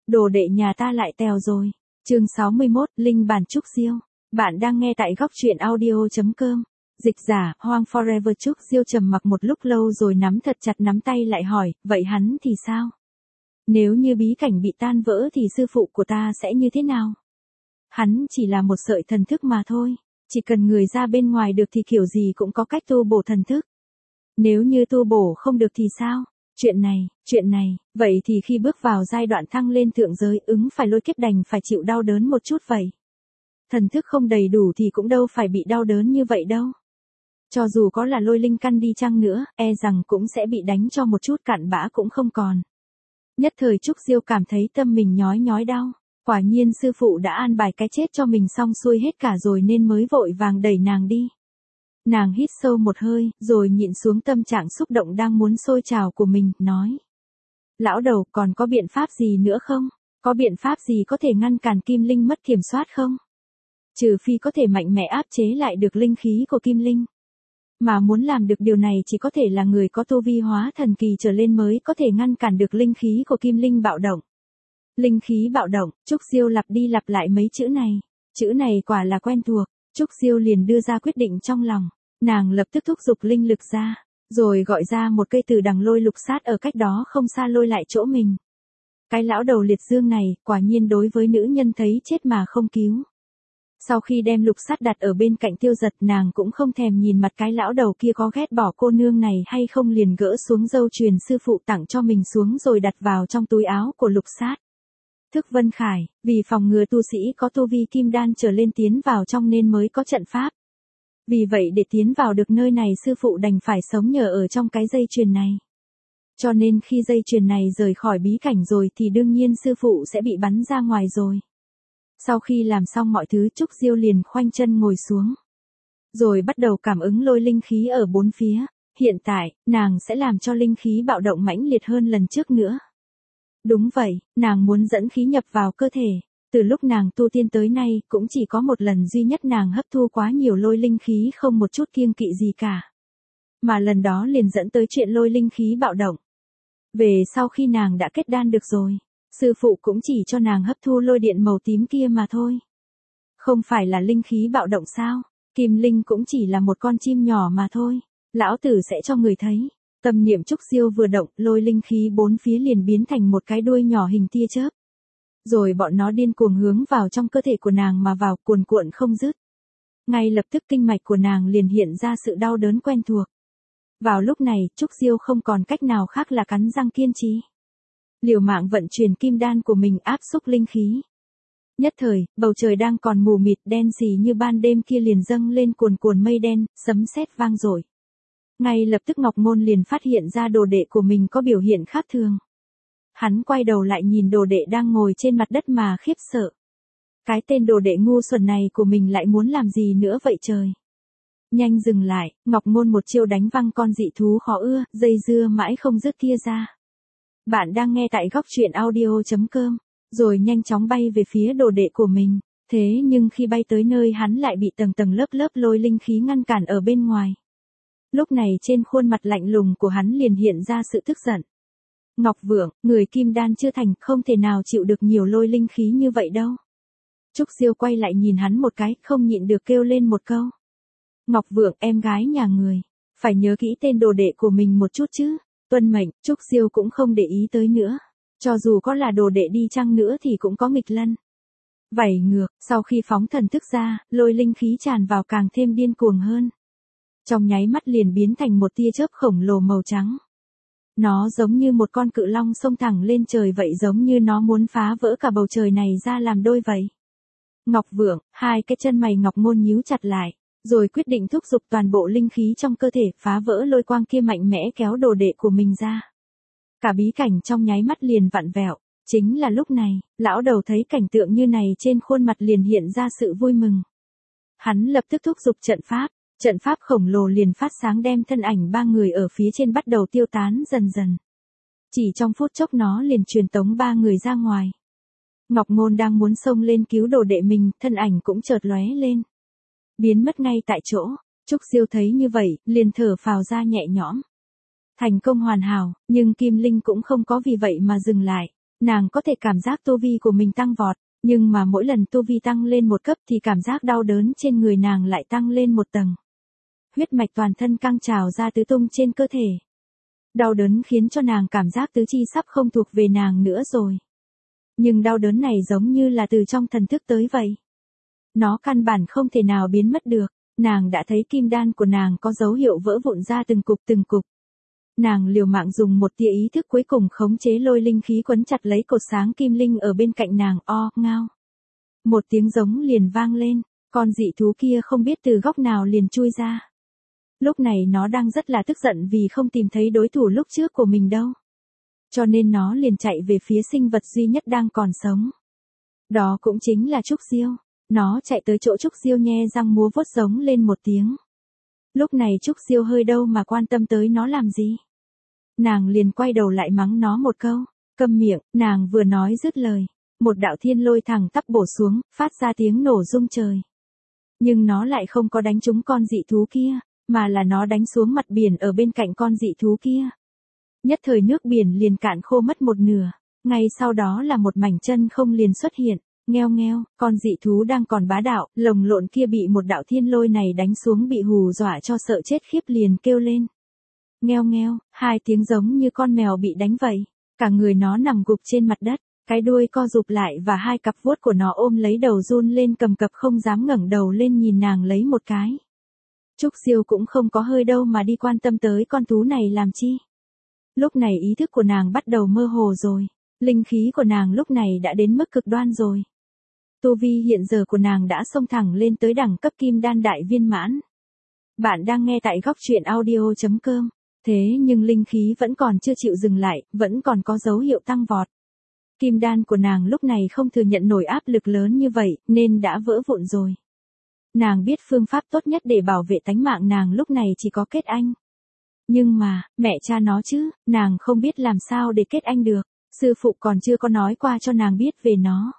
đồ đệ nhà ta lại tèo rồi. Chương 61, Linh bản Trúc Diêu. Bạn đang nghe tại góc truyện audio.com. Dịch giả, Hoang Forever. Trúc Diêu trầm mặc một lúc lâu rồi nắm thật chặt nắm tay lại hỏi, vậy hắn thì sao? Nếu như bí cảnh bị tan vỡ thì sư phụ của ta sẽ như thế nào? Hắn chỉ là một sợi thần thức mà thôi, chỉ cần người ra bên ngoài được thì kiểu gì cũng có cách tu bổ thần thức. Nếu như tu bổ không được thì sao? Chuyện này, vậy thì khi bước vào giai đoạn thăng lên thượng giới phải lôi kiếp đành phải chịu đau đớn một chút vậy. Thần thức không đầy đủ thì cũng đâu phải bị đau đớn như vậy đâu. Cho dù có là lôi linh căn đi chăng nữa, e rằng cũng sẽ bị đánh cho một chút cặn bã cũng không còn. Nhất thời Trúc Diêu cảm thấy tâm mình nhói nhói đau. Quả nhiên sư phụ đã an bài cái chết cho mình xong xuôi hết cả rồi nên mới vội vàng đẩy nàng đi. Nàng hít sâu một hơi, rồi nhịn xuống tâm trạng xúc động đang muốn sôi trào của mình, nói. Lão đầu, còn có biện pháp gì nữa không? Có biện pháp gì có thể ngăn cản kim linh mất kiểm soát không? Trừ phi có thể mạnh mẽ áp chế lại được linh khí của kim linh. Mà muốn làm được điều này chỉ có thể là người có tu vi hóa thần kỳ trở lên mới có thể ngăn cản được linh khí của kim linh bạo động. Linh khí bạo động, Trúc Diêu lặp đi lặp lại mấy chữ này. Chữ này quả là quen thuộc. Trúc Diêu liền đưa ra quyết định trong lòng. Nàng lập tức thúc giục linh lực ra, rồi gọi ra một cây từ đằng lôi lục sát ở cách đó không xa lôi lại chỗ mình. Cái lão đầu liệt dương này, quả nhiên đối với nữ nhân thấy chết mà không cứu. Sau khi đem lục sát đặt ở bên cạnh Tiêu Giật, nàng cũng không thèm nhìn mặt cái lão đầu kia có ghét bỏ cô nương này hay không, liền gỡ xuống dâu truyền sư phụ tặng cho mình xuống rồi đặt vào trong túi áo của lục sát. Thức Vân Khải, vì phòng ngừa tu sĩ có tu vi kim đan trở lên tiến vào trong nên mới có trận pháp. Vì vậy để tiến vào được nơi này sư phụ đành phải sống nhờ ở trong cái dây chuyền này. Cho nên khi dây chuyền này rời khỏi bí cảnh rồi thì đương nhiên sư phụ sẽ bị bắn ra ngoài rồi. Sau khi làm xong mọi thứ, Trúc Diêu liền khoanh chân ngồi xuống. Rồi bắt đầu cảm ứng lôi linh khí ở bốn phía. Hiện tại, nàng sẽ làm cho linh khí bạo động mãnh liệt hơn lần trước nữa. Đúng vậy, nàng muốn dẫn khí nhập vào cơ thể. Từ lúc nàng tu tiên tới nay, cũng chỉ có một lần duy nhất nàng hấp thu quá nhiều lôi linh khí không một chút kiêng kỵ gì cả. Mà lần đó liền dẫn tới chuyện lôi linh khí bạo động. Về sau khi nàng đã kết đan được rồi, sư phụ cũng chỉ cho nàng hấp thu lôi điện màu tím kia mà thôi. Không phải là linh khí bạo động sao? Kim linh cũng chỉ là một con chim nhỏ mà thôi. Lão tử sẽ cho người thấy. Tâm niệm Trúc Diêu vừa động, lôi linh khí bốn phía liền biến thành một cái đuôi nhỏ hình tia chớp. Rồi bọn nó điên cuồng hướng vào trong cơ thể của nàng mà vào, cuồn cuộn không dứt. Ngay lập tức kinh mạch của nàng liền hiện ra sự đau đớn quen thuộc. Vào lúc này, Trúc Diêu không còn cách nào khác là cắn răng kiên trì. Liều mạng vận chuyển kim đan của mình áp xúc linh khí. Nhất thời, bầu trời đang còn mù mịt đen sì như ban đêm kia liền dâng lên cuồn cuộn mây đen, sấm sét vang dội. Ngay lập tức Ngọc Ngôn liền phát hiện ra đồ đệ của mình có biểu hiện khác thường. Hắn quay đầu lại nhìn đồ đệ đang ngồi trên mặt đất mà khiếp sợ. Cái tên đồ đệ ngu xuẩn này của mình lại muốn làm gì nữa vậy trời? Nhanh dừng lại, Ngọc Ngôn một chiêu đánh văng con dị thú khó ưa, dây dưa mãi không dứt kia ra. Bạn đang nghe tại góc truyện audio.com, rồi nhanh chóng bay về phía đồ đệ của mình. Thế nhưng khi bay tới nơi hắn lại bị tầng tầng lớp lớp lôi linh khí ngăn cản ở bên ngoài. Lúc này trên khuôn mặt lạnh lùng của hắn liền hiện ra sự tức giận. Ngọc Vượng, người kim đan chưa thành không thể nào chịu được nhiều lôi linh khí như vậy đâu. Trúc Diêu quay lại nhìn hắn một cái, không nhịn được kêu lên một câu. Ngọc Vượng, em gái nhà người, phải nhớ kỹ tên đồ đệ của mình một chút chứ. Tuân mệnh, Trúc Diêu cũng không để ý tới nữa. Cho dù có là đồ đệ đi chăng nữa thì cũng có nghịch lân. Vảy ngược, sau khi phóng thần thức ra, lôi linh khí tràn vào càng thêm điên cuồng hơn. Trong nháy mắt liền biến thành một tia chớp khổng lồ màu trắng. Nó giống như một con cự long xông thẳng lên trời vậy, giống như nó muốn phá vỡ cả bầu trời này ra làm đôi vậy. Ngọc Vượng, hai cái chân mày Ngọc Ngôn nhíu chặt lại, rồi quyết định thúc giục toàn bộ linh khí trong cơ thể phá vỡ lôi quang kia mạnh mẽ kéo đồ đệ của mình ra. Cả bí cảnh trong nháy mắt liền vặn vẹo. Chính là lúc này, lão đầu thấy cảnh tượng như này trên khuôn mặt liền hiện ra sự vui mừng. Hắn lập tức thúc giục trận pháp khổng lồ liền phát sáng đem thân ảnh ba người ở phía trên bắt đầu tiêu tán dần dần. Chỉ trong phút chốc nó liền truyền tống ba người ra ngoài. Ngọc Ngôn đang muốn xông lên cứu đồ đệ mình, thân ảnh cũng chợt lóe lên. Biến mất ngay tại chỗ. Trúc Diêu thấy như vậy, liền thở phào ra nhẹ nhõm. Thành công hoàn hảo, nhưng Kim Linh cũng không có vì vậy mà dừng lại. Nàng có thể cảm giác tu vi của mình tăng vọt, nhưng mà mỗi lần tu vi tăng lên một cấp thì cảm giác đau đớn trên người nàng lại tăng lên một tầng. Huyết mạch toàn thân căng trào ra tứ tung trên cơ thể. Đau đớn khiến cho nàng cảm giác tứ chi sắp không thuộc về nàng nữa rồi. Nhưng đau đớn này giống như là từ trong thần thức tới vậy. Nó căn bản không thể nào biến mất được, nàng đã thấy kim đan của nàng có dấu hiệu vỡ vụn ra từng cục từng cục. Nàng liều mạng dùng một tia ý thức cuối cùng khống chế lôi linh khí quấn chặt lấy cột sáng kim linh ở bên cạnh nàng, ngao. Một tiếng giống liền vang lên, con dị thú kia không biết từ góc nào liền chui ra. Lúc này nó đang rất là tức giận vì không tìm thấy đối thủ lúc trước của mình đâu. Cho nên nó liền chạy về phía sinh vật duy nhất đang còn sống. Đó cũng chính là Trúc Diêu. Nó chạy tới chỗ Trúc Diêu nhe răng múa vuốt giống lên một tiếng. Lúc này Trúc Diêu hơi đâu mà quan tâm tới nó làm gì. Nàng liền quay đầu lại mắng nó một câu, câm miệng, nàng vừa nói dứt lời. Một đạo thiên lôi thẳng tắp bổ xuống, phát ra tiếng nổ rung trời. Nhưng nó lại không có đánh trúng con dị thú kia, mà là nó đánh xuống mặt biển ở bên cạnh con dị thú kia. Nhất thời nước biển liền cạn khô mất một nửa, ngay sau đó là một mảnh chân không liền xuất hiện, ngheo ngheo, con dị thú đang còn bá đạo, lồng lộn kia bị một đạo thiên lôi này đánh xuống bị hù dọa cho sợ chết khiếp liền kêu lên. Ngheo ngheo, hai tiếng giống như con mèo bị đánh vậy, cả người nó nằm gục trên mặt đất, cái đuôi co rụp lại và hai cặp vuốt của nó ôm lấy đầu run lên cầm cập không dám ngẩng đầu lên nhìn nàng lấy một cái. Trúc Diêu cũng không có hơi đâu mà đi quan tâm tới con thú này làm chi. Lúc này ý thức của nàng bắt đầu mơ hồ rồi, linh khí của nàng lúc này đã đến mức cực đoan rồi. Tu vi hiện giờ của nàng đã xông thẳng lên tới đẳng cấp kim đan đại viên mãn. Bạn đang nghe tại góc truyện audio.com, thế nhưng linh khí vẫn còn chưa chịu dừng lại, vẫn còn có dấu hiệu tăng vọt. Kim đan của nàng lúc này không thừa nhận nổi áp lực lớn như vậy, nên đã vỡ vụn rồi. Nàng biết phương pháp tốt nhất để bảo vệ tánh mạng nàng lúc này chỉ có kết anh. Nhưng mà, mẹ cha nó chứ, nàng không biết làm sao để kết anh được, sư phụ còn chưa có nói qua cho nàng biết về nó.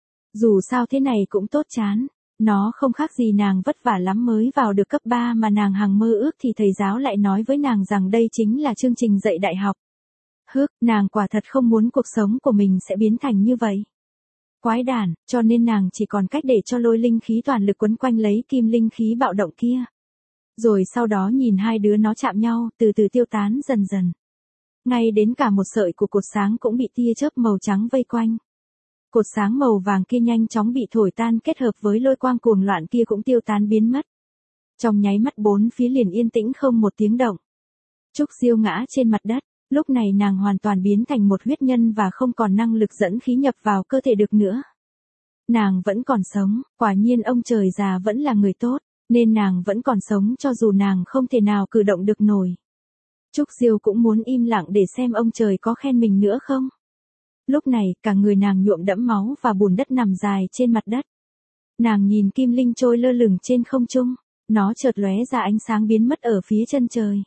Dù sao thế này cũng tốt chán, nó không khác gì nàng vất vả lắm mới vào được cấp 3 mà nàng hằng mơ ước thì thầy giáo lại nói với nàng rằng đây chính là chương trình dạy đại học. Nàng quả thật không muốn cuộc sống của mình sẽ biến thành như vậy. Quái đản, cho nên nàng chỉ còn cách để cho lôi linh khí toàn lực quấn quanh lấy kim linh khí bạo động kia. Rồi sau đó nhìn hai đứa nó chạm nhau, từ từ tiêu tán dần dần. Ngay đến cả một sợi của cột sáng cũng bị tia chớp màu trắng vây quanh. Cột sáng màu vàng kia nhanh chóng bị thổi tan kết hợp với lôi quang cuồng loạn kia cũng tiêu tán biến mất. Trong nháy mắt bốn phía liền yên tĩnh không một tiếng động. Trúc Diêu ngã trên mặt đất, lúc này nàng hoàn toàn biến thành một huyết nhân và không còn năng lực dẫn khí nhập vào cơ thể được nữa. Nàng vẫn còn sống, quả nhiên ông trời già vẫn là người tốt, nên nàng vẫn còn sống cho dù nàng không thể nào cử động được nổi. Trúc Diêu cũng muốn im lặng để xem ông trời có khen mình nữa không. Lúc này, cả người nàng nhuộm đẫm máu và bùn đất nằm dài trên mặt đất. Nàng nhìn kim linh trôi lơ lửng trên không trung, nó chợt lóe ra ánh sáng biến mất ở phía chân trời.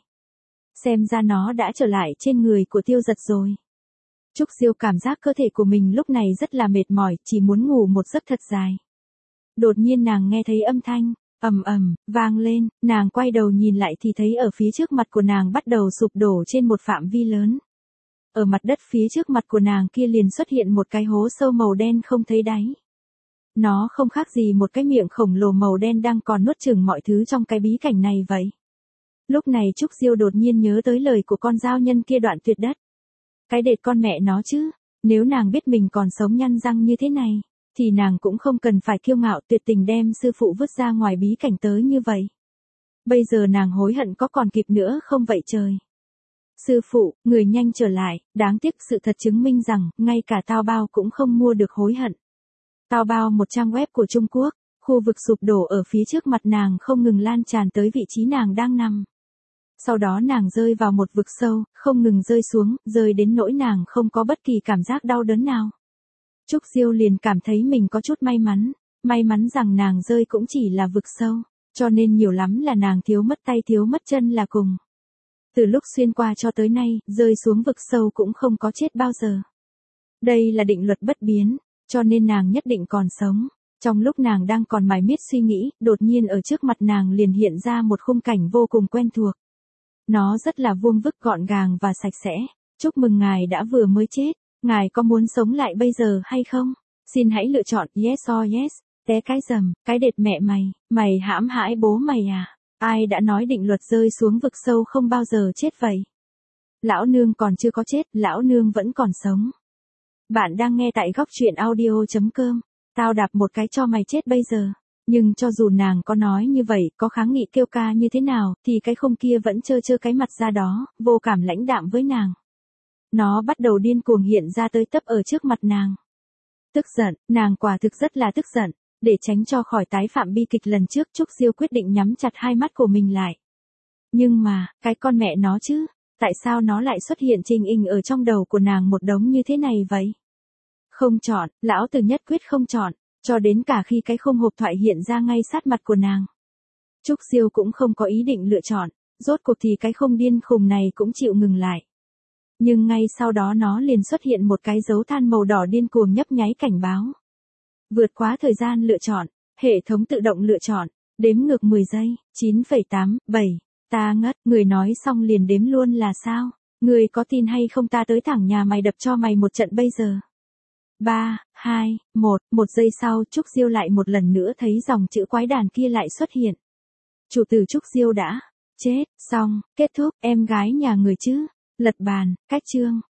Xem ra nó đã trở lại trên người của Tiêu Giật rồi. Trúc Diêu cảm giác cơ thể của mình lúc này rất là mệt mỏi, chỉ muốn ngủ một giấc thật dài. Đột nhiên nàng nghe thấy âm thanh, ầm ầm, vang lên, nàng quay đầu nhìn lại thì thấy ở phía trước mặt của nàng bắt đầu sụp đổ trên một phạm vi lớn. Ở mặt đất phía trước mặt của nàng kia liền xuất hiện một cái hố sâu màu đen không thấy đáy. Nó không khác gì một cái miệng khổng lồ màu đen đang còn nuốt chửng mọi thứ trong cái bí cảnh này vậy. Lúc này Trúc Diêu đột nhiên nhớ tới lời của con giao nhân kia đoạn tuyệt đất. Cái đệt con mẹ nó chứ, nếu nàng biết mình còn sống nhăn răng như thế này, thì nàng cũng không cần phải kiêu ngạo tuyệt tình đem sư phụ vứt ra ngoài bí cảnh tới như vậy. Bây giờ nàng hối hận có còn kịp nữa không vậy trời. Sư phụ, người nhanh trở lại, đáng tiếc sự thật chứng minh rằng, ngay cả Tao Bao cũng không mua được hối hận. Tao Bao một trang web của Trung Quốc, khu vực sụp đổ ở phía trước mặt nàng không ngừng lan tràn tới vị trí nàng đang nằm. Sau đó nàng rơi vào một vực sâu, không ngừng rơi xuống, rơi đến nỗi nàng không có bất kỳ cảm giác đau đớn nào. Trúc Diêu liền cảm thấy mình có chút may mắn rằng nàng rơi cũng chỉ là vực sâu, cho nên nhiều lắm là nàng thiếu mất tay thiếu mất chân là cùng. Từ lúc xuyên qua cho tới nay, rơi xuống vực sâu cũng không có chết bao giờ. Đây là định luật bất biến, cho nên nàng nhất định còn sống. Trong lúc nàng đang còn mải miết suy nghĩ, đột nhiên ở trước mặt nàng liền hiện ra một khung cảnh vô cùng quen thuộc. Nó rất là vuông vức gọn gàng và sạch sẽ. Chúc mừng ngài đã vừa mới chết. Ngài có muốn sống lại bây giờ hay không? Xin hãy lựa chọn yes or yes. Té cái rầm, cái đệt mẹ mày hãm hại bố mày à? Ai đã nói định luật rơi xuống vực sâu không bao giờ chết vậy? Lão nương còn chưa có chết, lão nương vẫn còn sống. Bạn đang nghe tại góc truyện audio.com. Tao đạp một cái cho mày chết bây giờ. Nhưng cho dù nàng có nói như vậy, có kháng nghị kêu ca như thế nào, thì cái không kia vẫn trơ cái mặt ra đó, vô cảm lãnh đạm với nàng. Nó bắt đầu điên cuồng hiện ra tới tấp ở trước mặt nàng. Tức giận, nàng quả thực rất là tức giận. Để tránh cho khỏi tái phạm bi kịch lần trước, Trúc Diêu quyết định nhắm chặt hai mắt của mình lại. Nhưng mà, cái con mẹ nó chứ, tại sao nó lại xuất hiện trình hình ở trong đầu của nàng một đống như thế này vậy? Không chọn, lão tử nhất quyết không chọn, cho đến cả khi cái khung hộp thoại hiện ra ngay sát mặt của nàng. Trúc Diêu cũng không có ý định lựa chọn, rốt cuộc thì cái không điên khùng này cũng chịu ngừng lại. Nhưng ngay sau đó nó liền xuất hiện một cái dấu than màu đỏ điên cuồng nhấp nháy cảnh báo. Vượt quá thời gian lựa chọn, hệ thống tự động lựa chọn, đếm ngược 10 giây, 9,8, 7, ta ngất, người nói xong liền đếm luôn là sao? Người có tin hay không ta tới thẳng nhà mày đập cho mày một trận bây giờ. 3, 2, 1 giây sau Trúc Diêu lại một lần nữa thấy dòng chữ quái đản kia lại xuất hiện. Chủ tử Trúc Diêu đã chết, xong, kết thúc, em gái nhà người chứ, lật bàn, cách chương.